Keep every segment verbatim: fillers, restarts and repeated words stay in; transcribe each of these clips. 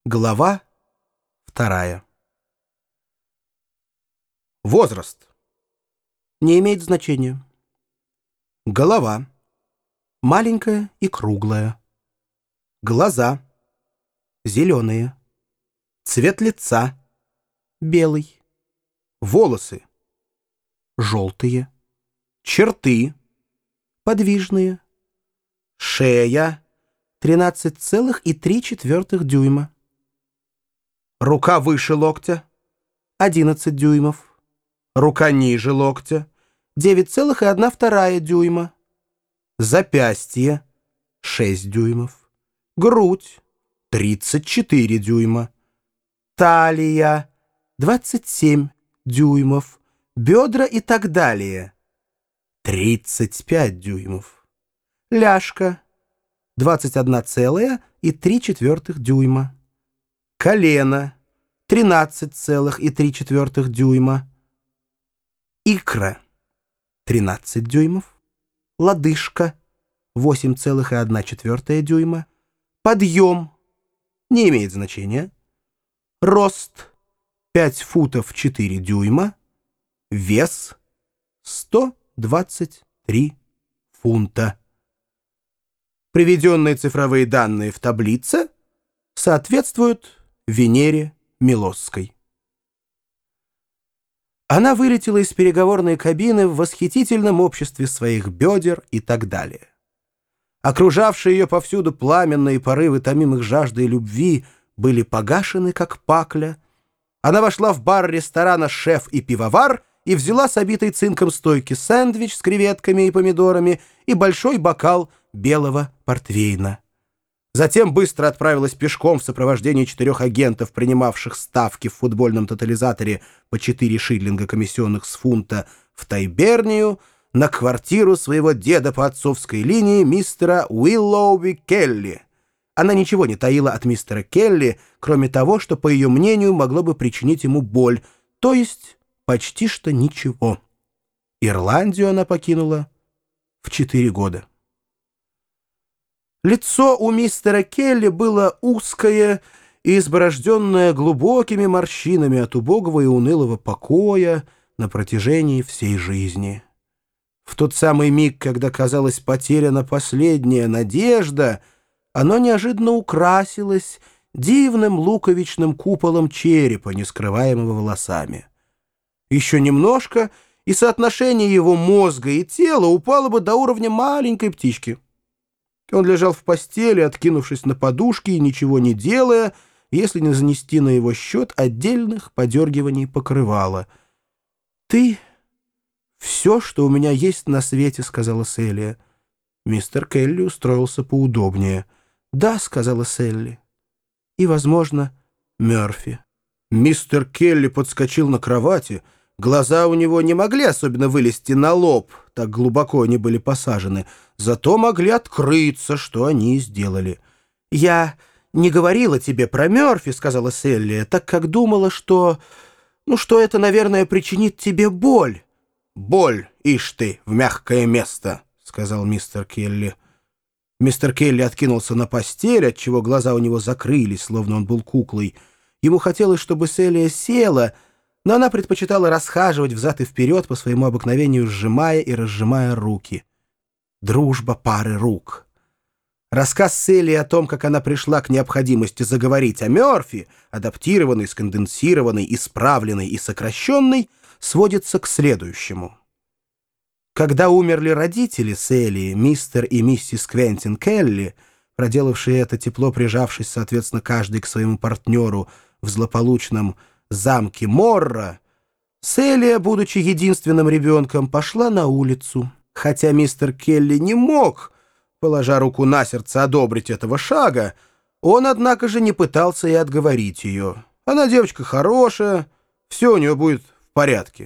Глава вторая. Возраст. Не имеет значения. Голова. Маленькая и круглая. Глаза. Зеленые. Цвет лица. Белый. Волосы. Желтые. Черты. Подвижные. Шея. тринадцать целых три четвертых дюйма. Рука выше локтя — одиннадцать дюймов. Рука ниже локтя — девять целых одна вторая дюйма. Запястье — шесть дюймов. Грудь — тридцать четыре дюйма. Талия — двадцать семь дюймов. Бедра и так далее — тридцать пять дюймов. Ляжка — двадцать одна целая три четвертых дюйма. Колено — тринадцать целых три четвертых дюйма. Икра — тринадцать дюймов. Лодыжка — восемь целых одна четвертая дюйма. Подъем — не имеет значения. Рост — пять футов четыре дюйма. Вес — сто двадцать три фунта. Приведенные цифровые данные в таблице соответствуют Венере Милосской. Она вылетела из переговорной кабины в восхитительном обществе своих бедер и так далее. Окружавшие ее повсюду пламенные порывы томимых жаждой любви были погашены, как пакля. Она вошла в бар ресторана «Шеф и пивовар» и взяла с обитой цинком стойки сэндвич с креветками и помидорами и большой бокал белого портвейна. Затем быстро отправилась пешком в сопровождении четырех агентов, принимавших ставки в футбольном тотализаторе по четыре шиллинга комиссионных с фунта, в Тайбернию, на квартиру своего деда по отцовской линии мистера Уиллоуби Келли. Она ничего не таила от мистера Келли, кроме того, что, по ее мнению, могло бы причинить ему боль, то есть почти что ничего. Ирландию она покинула в четыре года. Лицо у мистера Келли было узкое и изборожденное глубокими морщинами от убогого и унылого покоя на протяжении всей жизни. В тот самый миг, когда казалась потеряна последняя надежда, оно неожиданно украсилось дивным луковичным куполом черепа, не скрываемого волосами. Еще немножко, и соотношение его мозга и тела упало бы до уровня маленькой птички. Он лежал в постели, откинувшись на подушки и ничего не делая, если не занести на его счет отдельных подергиваний покрывала. «Ты — все, что у меня есть на свете», — сказала Селия. Мистер Келли устроился поудобнее. «Да», — сказала Селли. «И, возможно, Мёрфи». Мистер Келли подскочил на кровати. Глаза у него не могли особенно вылезти на лоб, так глубоко они были посажены, зато могли открыться, что они и сделали. «Я не говорила тебе про Мёрфи», — сказала Селли, «так как думала, что... ну, что это, наверное, причинит тебе боль». «Боль, ишь ты, в мягкое место», — сказал мистер Келли. Мистер Келли откинулся на постель, отчего глаза у него закрылись, словно он был куклой. Ему хотелось, чтобы Селия села, но она предпочитала расхаживать взад и вперед по своему обыкновению, сжимая и разжимая руки. Дружба пары рук. Рассказ Селии о том, как она пришла к необходимости заговорить о Мёрфи, адаптированный, сконденсированный, исправленный и сокращенный, сводится к следующему. Когда умерли родители Селии, мистер и миссис Квентин Келли, проделавшие это, тепло прижавшись, соответственно, каждый к своему партнеру в злополучном замке Морра, Селия, будучи единственным ребенком, пошла на улицу. Хотя мистер Келли не мог, положа руку на сердце, одобрить этого шага, он, однако же, не пытался и отговорить ее. Она девочка хорошая, все у нее будет в порядке.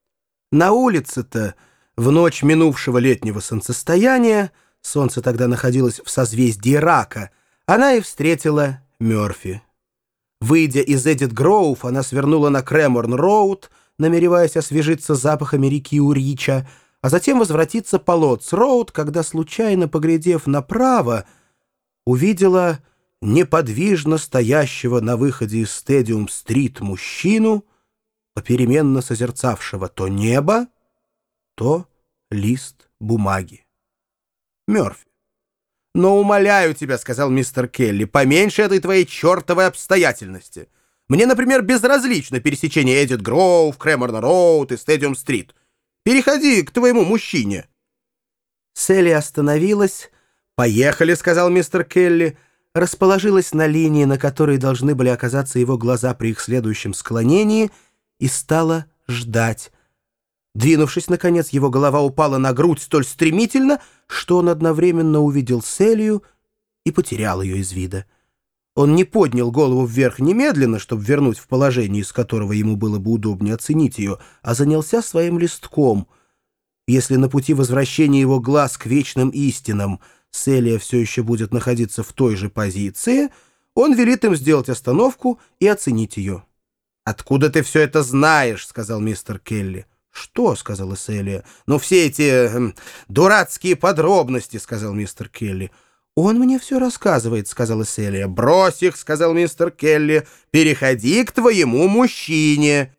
На улице-то, в ночь минувшего летнего солнцестояния, солнце тогда находилось в созвездии Рака, она и встретила Мёрфи. Выйдя из Эдит Гроув, она свернула на Креморн-Роуд, намереваясь освежиться запахами реки Урича, а затем возвратиться по Лотс-Роуд, когда, случайно поглядев направо, увидела неподвижно стоящего на выходе из Стадиум-стрит мужчину, попеременно созерцавшего то небо, то лист бумаги. Мёрфи. «Но умоляю тебя, — сказал мистер Келли, — поменьше этой твоей чертовой обстоятельности. Мне, например, безразлично пересечение Эдит Гроув, Креморна-Роуд и Стадиум-стрит. Переходи к твоему мужчине». Селли остановилась. «Поехали, — сказал мистер Келли, — расположилась на линии, на которой должны были оказаться его глаза при их следующем склонении, и стала ждать. Двинувшись, наконец, его голова упала на грудь столь стремительно, что он одновременно увидел Селию и потерял ее из вида. Он не поднял голову вверх немедленно, чтобы вернуть в положение, из которого ему было бы удобнее оценить ее, а занялся своим листком. Если на пути возвращения его глаз к вечным истинам Селия все еще будет находиться в той же позиции, он велит им сделать остановку и оценить ее. «Откуда ты все это знаешь?» — сказал мистер Келли. «Что?» — сказала Селия. «Ну, все эти э, дурацкие подробности», — сказал мистер Келли. «Он мне все рассказывает», — сказала Селия. «Брось их», — сказал мистер Келли. «Переходи к твоему мужчине».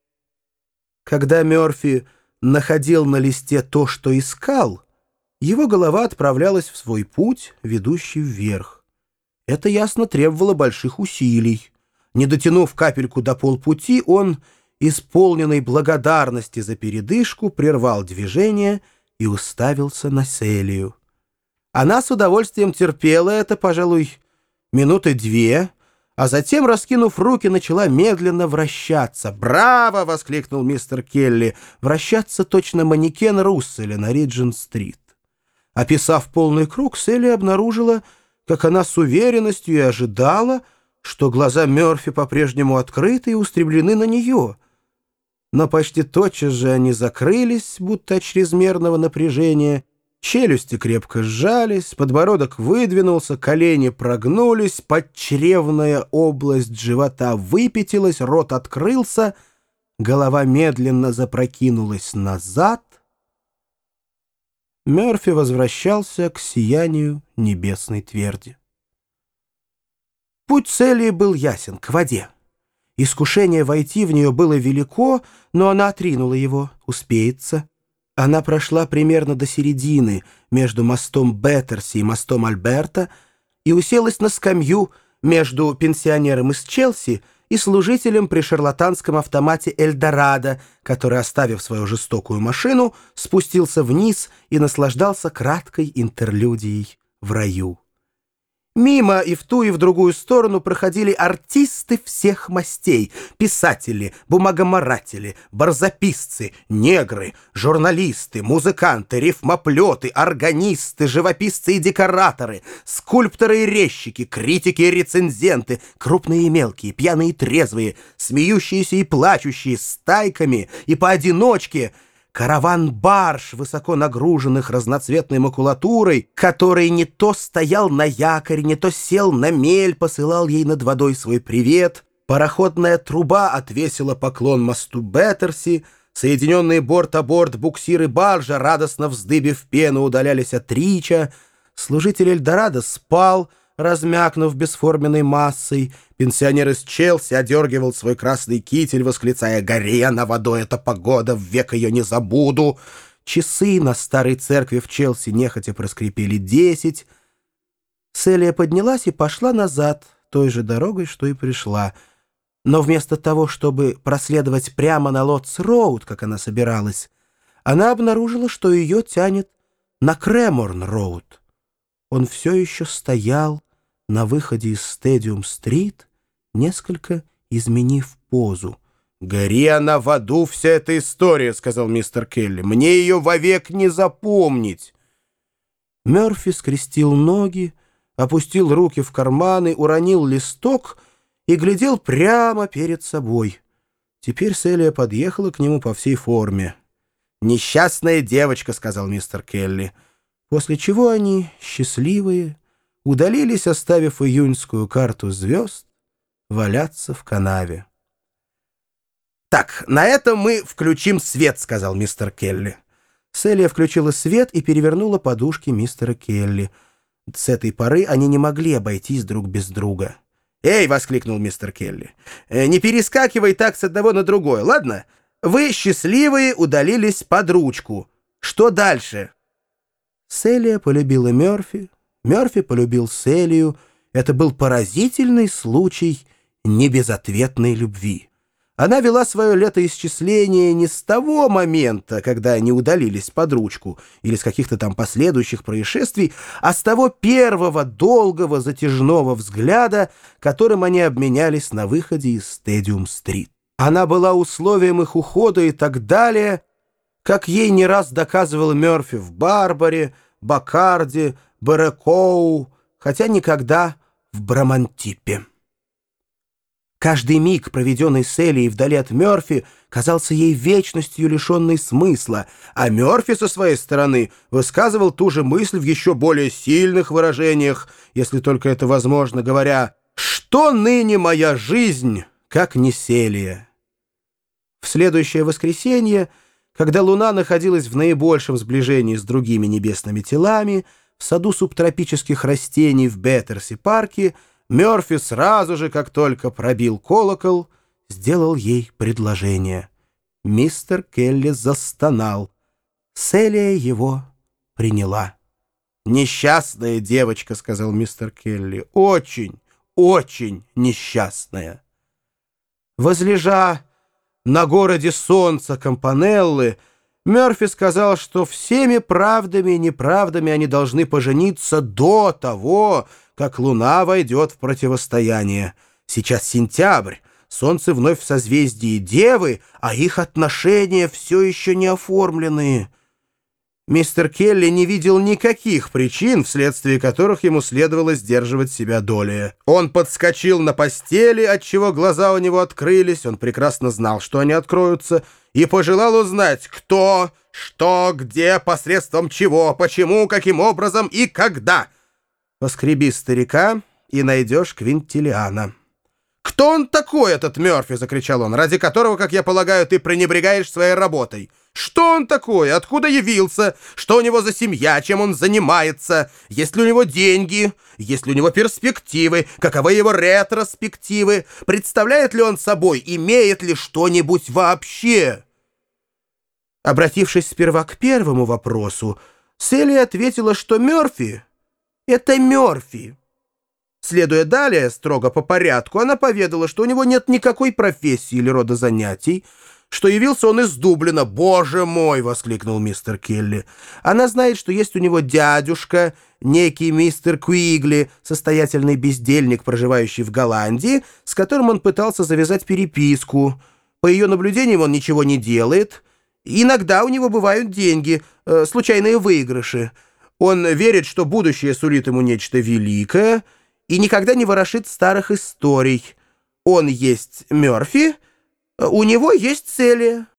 Когда Мёрфи находил на листе то, что искал, его голова отправлялась в свой путь, ведущий вверх. Это ясно требовало больших усилий. Не дотянув капельку до полпути, он, исполненный благодарности за передышку, прервал движение и уставился на Селию. Она с удовольствием терпела это, пожалуй, минуты две, а затем, раскинув руки, начала медленно вращаться. «Браво!» — воскликнул мистер Келли. «Вращаться точно манекен Русселя на Риджент-стрит». Описав полный круг, Селия обнаружила, как она с уверенностью и ожидала, что глаза Мёрфи по-прежнему открыты и устремлены на нее. Но почти тотчас же они закрылись, будто от чрезмерного напряжения, челюсти крепко сжались, подбородок выдвинулся, колени прогнулись, подчревная область живота выпятилась, рот открылся, голова медленно запрокинулась назад. Мёрфи возвращался к сиянию небесной тверди. Путь Селии был ясен, к воде. Искушение войти в нее было велико, но она отринула его, успеется. Она прошла примерно до середины между мостом Беттерси и мостом Альберта и уселась на скамью между пенсионером из Челси и служителем при шарлатанском автомате Эльдорадо, который, оставив свою жестокую машину, спустился вниз и наслаждался краткой интерлюдией в раю. Мимо и в ту, и в другую сторону проходили артисты всех мастей: писатели, бумагоморатели, барзаписцы, негры, журналисты, музыканты, рифмоплеты, органисты, живописцы и декораторы, скульпторы и резчики, критики и рецензенты, крупные и мелкие, пьяные и трезвые, смеющиеся и плачущие, стайками и поодиночке. Караван барж, высоко нагруженных разноцветной макулатурой, который не то стоял на якоре, не то сел на мель, посылал ей над водой свой привет. Пароходная труба отвесила поклон мосту Беттерси, соединенные борт о борт буксиры баржа, радостно вздыбив пену, удалялись от Рича. Служитель Эльдорадо спал, размякнув бесформенной массой. Пенсионер из Челси одергивал свой красный китель, восклицая: «Горе на водой эта погода, век ее не забуду!» Часы на старой церкви в Челси нехотя проскрипели десять. Селия поднялась и пошла назад той же дорогой, что и пришла. Но вместо того, чтобы проследовать прямо на Лотс-Роуд, как она собиралась, она обнаружила, что ее тянет на Креморн-Роуд. Он все еще стоял на выходе из Стадиум-стрит, несколько изменив позу. «Гори она в аду, вся эта история», — сказал мистер Келли. «Мне ее вовек не запомнить». Мёрфи скрестил ноги, опустил руки в карманы, уронил листок и глядел прямо перед собой. Теперь Селия подъехала к нему по всей форме. «Несчастная девочка», — сказал мистер Келли. После чего они, счастливые, удалились, оставив июньскую карту звезд валяться в канаве. «Так, на этом мы включим свет», — сказал мистер Келли. Селия включила свет и перевернула подушки мистера Келли. С этой поры они не могли обойтись друг без друга. «Эй!» — воскликнул мистер Келли. «э, «Не перескакивай так с одного на другое, ладно? Вы, счастливые, удалились под ручку. Что дальше?» Селия полюбила Мёрфи, Мёрфи полюбил Селию. Это был поразительный случай небезответной любви. Она вела свое летоисчисление не с того момента, когда они удалились под ручку, или с каких-то там последующих происшествий, а с того первого долгого затяжного взгляда, которым они обменялись на выходе из Стадиум-стрит. Она была условием их ухода и так далее, как ей не раз доказывал Мёрфи в Барбаре, Бакарде, Берекоу, хотя никогда в Брамантипе. Каждый миг, проведенный с Элией вдали от Мёрфи, казался ей вечностью, лишенной смысла, а Мёрфи со своей стороны высказывал ту же мысль в еще более сильных выражениях, если только это возможно, говоря: «Что ныне моя жизнь, как не Селия?» В следующее воскресенье, когда луна находилась в наибольшем сближении с другими небесными телами, в саду субтропических растений в Беттерси-парке, Мёрфи сразу же, как только пробил колокол, сделал ей предложение. Мистер Келли застонал. Селия его приняла. «Несчастная девочка», — сказал мистер Келли, — «очень, очень несчастная». Возлежа на городе солнца Кампанеллы, Мёрфи сказал, что всеми правдами и неправдами они должны пожениться до того, как луна войдет в противостояние. Сейчас сентябрь, солнце вновь в созвездии Девы, а их отношения все еще не оформлены. Мистер Келли не видел никаких причин, вследствие которых ему следовало сдерживать себя долее. Он подскочил на постели, отчего глаза у него открылись, он прекрасно знал, что они откроются, и пожелал узнать, кто, что, где, посредством чего, почему, каким образом и когда. Поскреби старика, и найдешь Квинтилиана. «Кто он такой, этот Мёрфи?» — закричал он, «ради которого, как я полагаю, ты пренебрегаешь своей работой? Что он такой? Откуда явился? Что у него за семья? Чем он занимается? Есть ли у него деньги? Есть ли у него перспективы? Каковы его ретроспективы? Представляет ли он собой? Имеет ли что-нибудь вообще?» Обратившись сперва к первому вопросу, Селия ответила, что Мёрфи — это Мёрфи. Следуя далее, строго по порядку, она поведала, что у него нет никакой профессии или рода занятий, что явился он из Дублина. «Боже мой!» — воскликнул мистер Келли. Она знает, что есть у него дядюшка, некий мистер Куигли, состоятельный бездельник, проживающий в Голландии, с которым он пытался завязать переписку. По ее наблюдениям, он ничего не делает. Иногда у него бывают деньги, э, случайные выигрыши. Он верит, что будущее сулит ему нечто великое, и никогда не ворошит старых историй. Он есть Мёрфи, у него есть Селия.